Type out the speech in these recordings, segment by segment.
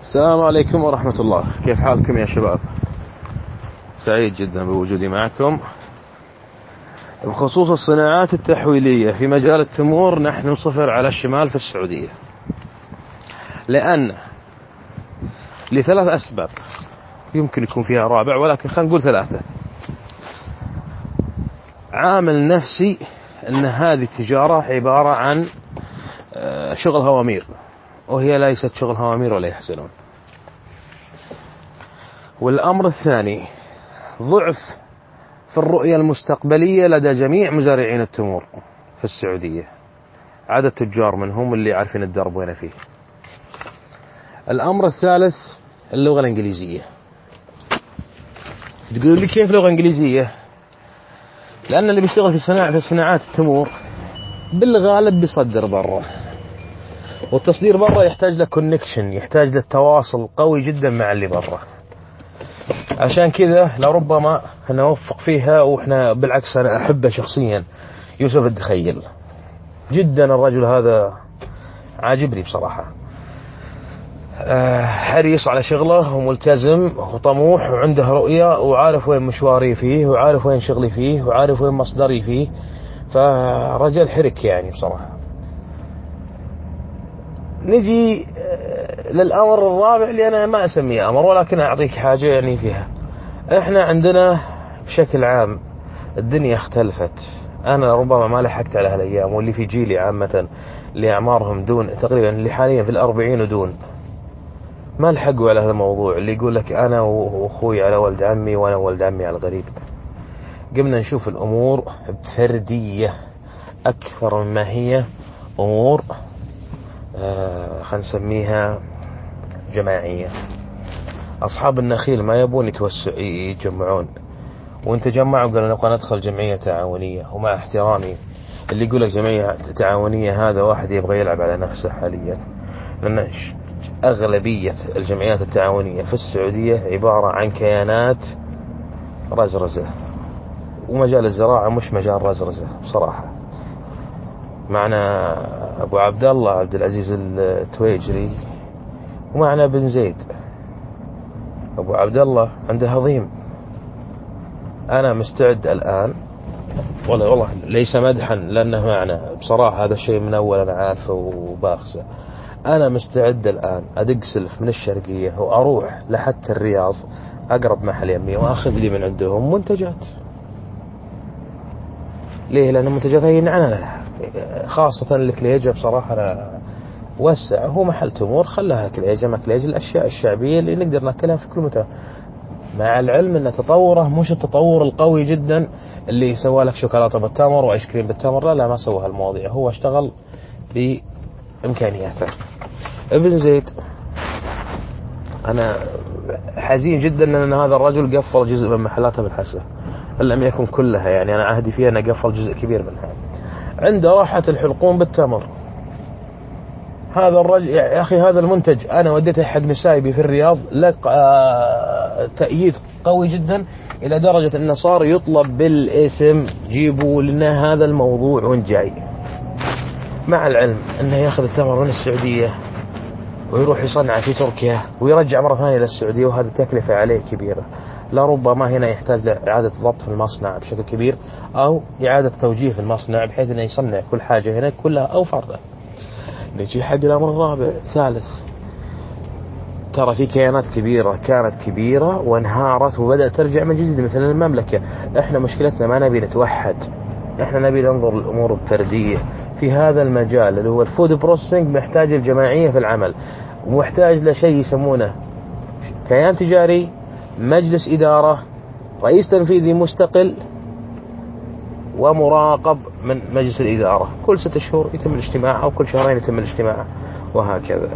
السلام عليكم ورحمة الله. كيف حالكم يا شباب؟ سعيد جدا بوجودي معكم. بخصوص الصناعات التحويلية في مجال التمور، نحن صفر على الشمال في السعودية، لأن لثلاث أسباب، يمكن يكون فيها رابع ولكن خلينا نقول ثلاثة. عامل نفسي، أن هذه التجارة عبارة عن شغل هوامير، وهي ليست شغل هوامير ولا يحزنون. والأمر الثاني، ضعف في الرؤية المستقبلية لدى جميع مزارعين التمور في السعودية، عدد تجار منهم اللي عارفين الدرب وين فيه. الأمر الثالث، اللغة الإنجليزية. تقول لي كيف لغة إنجليزية؟ لأن اللي بيشتغل في صناعات التمور بالغالب بيصدر برا، والتصدير برا يحتاج له كونكشن، يحتاج له تواصل قوي جدا مع اللي برا. عشان كذا لربما نوفق فيها، وإحنا بالعكس أنا أحبه شخصيا، يوسف الدخيل جدا. الرجل هذا عاجبني بصراحة، حريص على شغله وملتزم وطموح وعنده رؤية، وعارف وين مشواري فيه، وعارف وين شغلي فيه، وعارف وين مصدري فيه. فرجل حرك يعني بصراحة. نجي للأمر الرابع اللي أنا ما أسميه أمر، ولكن أعطيك حاجة يعني فيها. إحنا عندنا بشكل عام الدنيا اختلفت. أنا ربما ما لحقت على هالأيام، واللي في جيلي عامة اللي أعمارهم دون تقريبا، اللي حاليا في 40 ودون، ما لحقوا على هذا الموضوع. اللي يقول لك أنا وأخوي على ولد عمي، وأنا ولد عمي على الغريب. قمنا نشوف الأمور بفردية أكثر مما هي أمور خلينا نسميها جماعية. أصحاب النخيل ما يبون يجمعون، وإن تجمعوا قالوا نبغى ندخل جمعية تعاونية. ومع احترامي، اللي يقول لك جمعية تعاونية هذا واحد يبغى يلعب على نفسه حاليا، لأن أغلبية الجمعيات التعاونية في السعودية عبارة عن كيانات رزرزة، ومجال الزراعة مش مجال رزرزة بصراحة. معنا أبو عبد الله عبد العزيز التويجري، ومعنا بن زيد. أبو عبد الله عنده هضيم. أنا مستعد الآن، والله ليس مدحا لأنه معنا بصراحة، هذا الشيء من أول أنا عارفه وباخسه. أنا مستعد الآن أدق سلف من الشرقية وأروح لحتى الرياض، أقرب محل يمي، وأخذ لي من عندهم منتجات. ليه؟ لأن المنتجات هي نعنى، خاصة الكليجة بصراحة. أنا وسع، هو محل تمور، خلها كليجة ما كليجة، الأشياء الشعبية اللي نقدر ناكلها في كل مكان. مع العلم أن تطوره مش التطور القوي جدا اللي يسوى لك شوكولاتة بالتمر وآيس كريم بالتمر. لا ما سوى هالمواضيع، هو اشتغل بإمكانياته. ابن زيد، أنا حزين جدا أن هذا الرجل قفل جزء من محلاته بالحسا، إن لم يكن كلها. يعني أنا عهدي فيها أنه قفل جزء كبير منها. عنده راحة الحلقوم بالتمر. هذا الرجل يا أخي، هذا المنتج أنا وديته حق نسايبي في الرياض، لقى تأييد قوي جدا، إلى درجة أنه صار يطلب بالاسم، جيبوا لنا هذا الموضوع وين جاي. مع العلم أنه يأخذ التمر من السعودية ويروح يصنع في تركيا ويرجع مرة ثانية للسعودية، وهذا تكلفة عليه كبيرة. لربما هنا يحتاج لإعادة ضبط في المصنع بشكل كبير، أو إعادة توجيه في المصنع بحيث أنه يصنع كل حاجة هنا كلها أو فردا. نجي حق الأمر الرابع ثالث. ترى في كيانات كبيرة كانت كبيرة وانهارت وبدأت ترجع من جديد، مثل المملكة. احنا مشكلتنا ما نبي نتوحد، احنا نبي ننظر للأمور بفردية. في هذا المجال اللي هو الفود بروسيسنج، محتاج الجماعية في العمل، ومحتاج لشيء يسمونه كيان تجاري، مجلس إدارة، رئيس تنفيذي مستقل، ومراقب من مجلس الإدارة. كل 6 شهور يتم الاجتماع، أو كل شهرين يتم الاجتماع، وهكذا.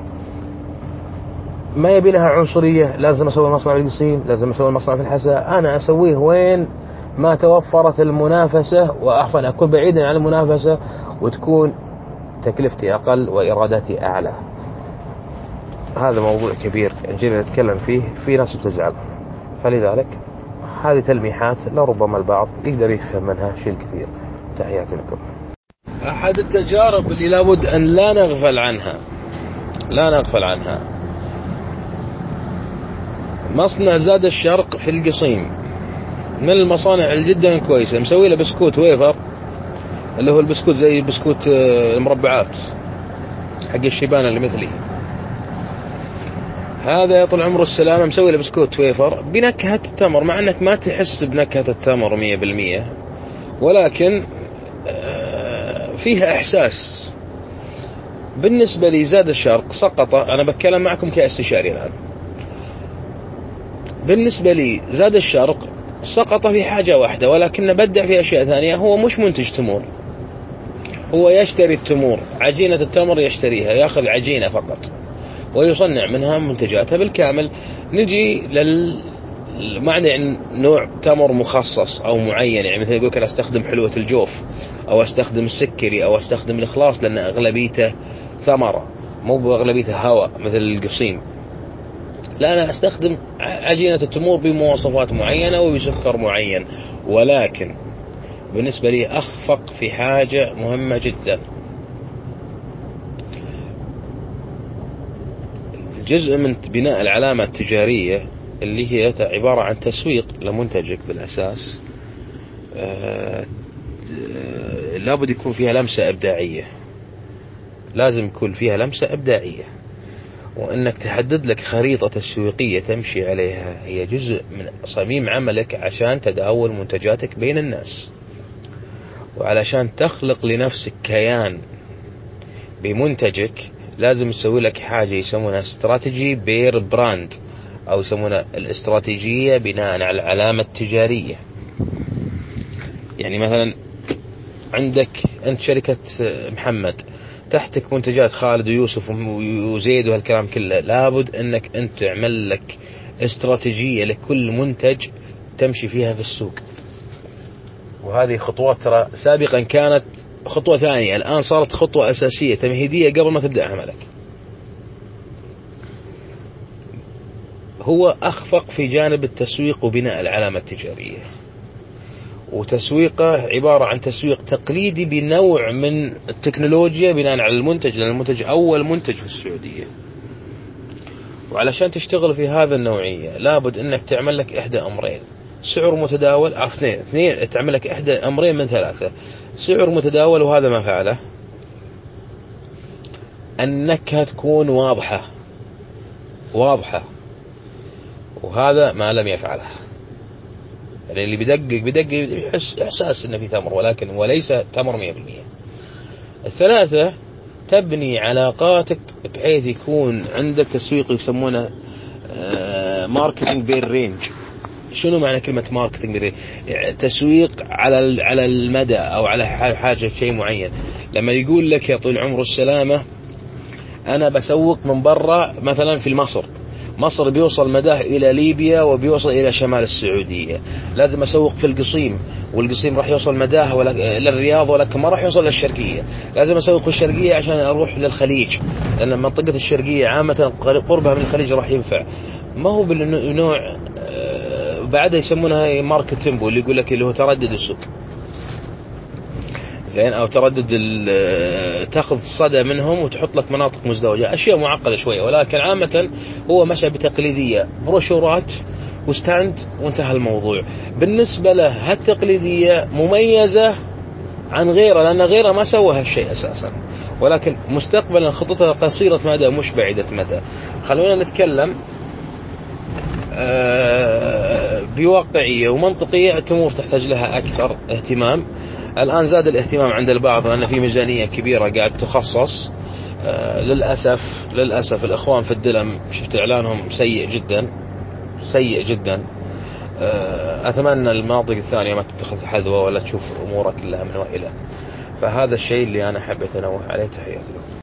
ما يبي لها عنصرية، لازم أسوي المصنع في القصيم، لازم أسوي المصنع في الحسا. أنا أسويه وين ما توفرت المنافسة، وأحفل أكون بعيدا عن المنافسة، وتكون تكلفتي أقل وإيراداتي أعلى. هذا موضوع كبير جينا نتكلم فيه، في ناس تزعل. فلذلك هذه تلميحات لربما البعض يقدر يفهم منها شيء كثير. تحياتي لكم. أحد التجارب اللي لابد أن لا نغفل عنها مصنع زاد الشرق في القصيم من المصانع جدا كويسة، مسوي له بسكوت ويفر اللي هو البسكوت زي بسكوت المربعات حق الشيبان اللي مثلي. هذا طول عمره السلامة مسوي له بسكوت ويفر بنكهة التمر، مع انك ما تحس بنكهة التمر 100%، ولكن فيها احساس. بالنسبة لي زاد الشرق سقط، انا بتكلم معكم كاستشاري الان، بالنسبة لي زاد الشرق سقط في حاجة واحدة، ولكن بدع في اشياء ثانية. هو مش منتج تمور، هو يشتري التمور، عجينة التمر يشتريها، ياخذ عجينة فقط ويصنع منها منتجاتها بالكامل. نجي معنى نوع تمر مخصص او معين، يعني مثل يقولك انا استخدم حلوة الجوف او استخدم السكري او استخدم الاخلاص لان اغلبيته ثمرة مو باغلبيته هواء مثل القصيم. لا، انا استخدم عجينة التمور بمواصفات معينة وبسكر معين، ولكن بالنسبة لي اخفق في حاجة مهمة جدا. جزء من بناء العلامة التجارية اللي هي عبارة عن تسويق لمنتجك بالأساس، لابد يكون فيها لمسة إبداعية، لازم يكون فيها لمسة إبداعية، وأنك تحدد لك خريطة تسويقية تمشي عليها، هي جزء من صميم عملك عشان تداول منتجاتك بين الناس، وعلشان تخلق لنفسك كيان بمنتجك لازم تسوي لك حاجة يسمونها استراتيجي بير براند، أو يسمونها الاستراتيجية بناء على العلامة التجارية. يعني مثلا عندك أنت شركة محمد، تحتك منتجات خالد ويوسف وزيد وهالكلام كله، لابد أنك أنت تعمل لك استراتيجية لكل منتج تمشي فيها في السوق. وهذه خطوات ترى سابقا كانت خطوة ثانية، الآن صارت خطوة أساسية تمهيدية قبل ما تبدأ عملك. هو أخفق في جانب التسويق وبناء العلامة التجارية، وتسويقه عبارة عن تسويق تقليدي بنوع من التكنولوجيا بناء على المنتج، لأن المنتج أول منتج في السعودية. وعلشان تشتغل في هذا النوعية لابد أنك تعمل لك إحدى أمرين: سعر متداول، أو اثنين تعمل لك إحدى أمرين من ثلاثة: سعر متداول، وهذا ما فعله، النكهة تكون واضحة، وهذا ما لم يفعله. يعني اللي بدقق يحس إحساس إنه في تمر، ولكن وليس تمر 100%. الثلاثة: تبني علاقاتك بحيث يكون عندك تسويق يسمونه ماركتينج بير رينج. شنو معنى كلمة ماركتينج بير رينج؟ تسويق على المدى أو على حاجة شيء معين. لما يقول لك يا طول عمره السلامة أنا بسوق من برا، مثلا في مصر بيوصل مداه إلى ليبيا وبيوصل إلى شمال السعودية، لازم أسوق في القصيم، والقصيم راح يوصل مداه للرياض، ولكن ما راح يوصل للشرقية. لازم أسوق في الشرقية عشان أروح للخليج، لأن منطقة الشرقية عامة قربها من الخليج راح ينفع. ما هو بالنوع بعدها يسمونها ماركت تيمبو، اللي يقول لك اللي هو تردد السوق، زين، او تردد تاخذ صدى منهم وتحط لك مناطق مزدوجة، اشياء معقدة شوية، ولكن عامة هو مشى بتقليدية، بروشورات وستاند وانتهى الموضوع. بالنسبة له هالتقليدية مميزة عن غيره، لان غيره ما سوى هالشيء اساسا، ولكن مستقبلا خطتها قصيرة مدى مش بعيدة مدى. خلونا نتكلم بواقعية ومنطقية. التمور تحتاج لها أكثر اهتمام. الآن زاد الاهتمام عند البعض لأن في ميزانية كبيرة قاعد تخصص. للأسف الإخوان في الدلم شفت إعلانهم سيء جدا. أتمنى المناطق الثانية ما تتخذ حذوة ولا تشوف أمورك كلها من وإلى. فهذا الشيء اللي أنا حبيت أنوه عليه. تحياتي لكم.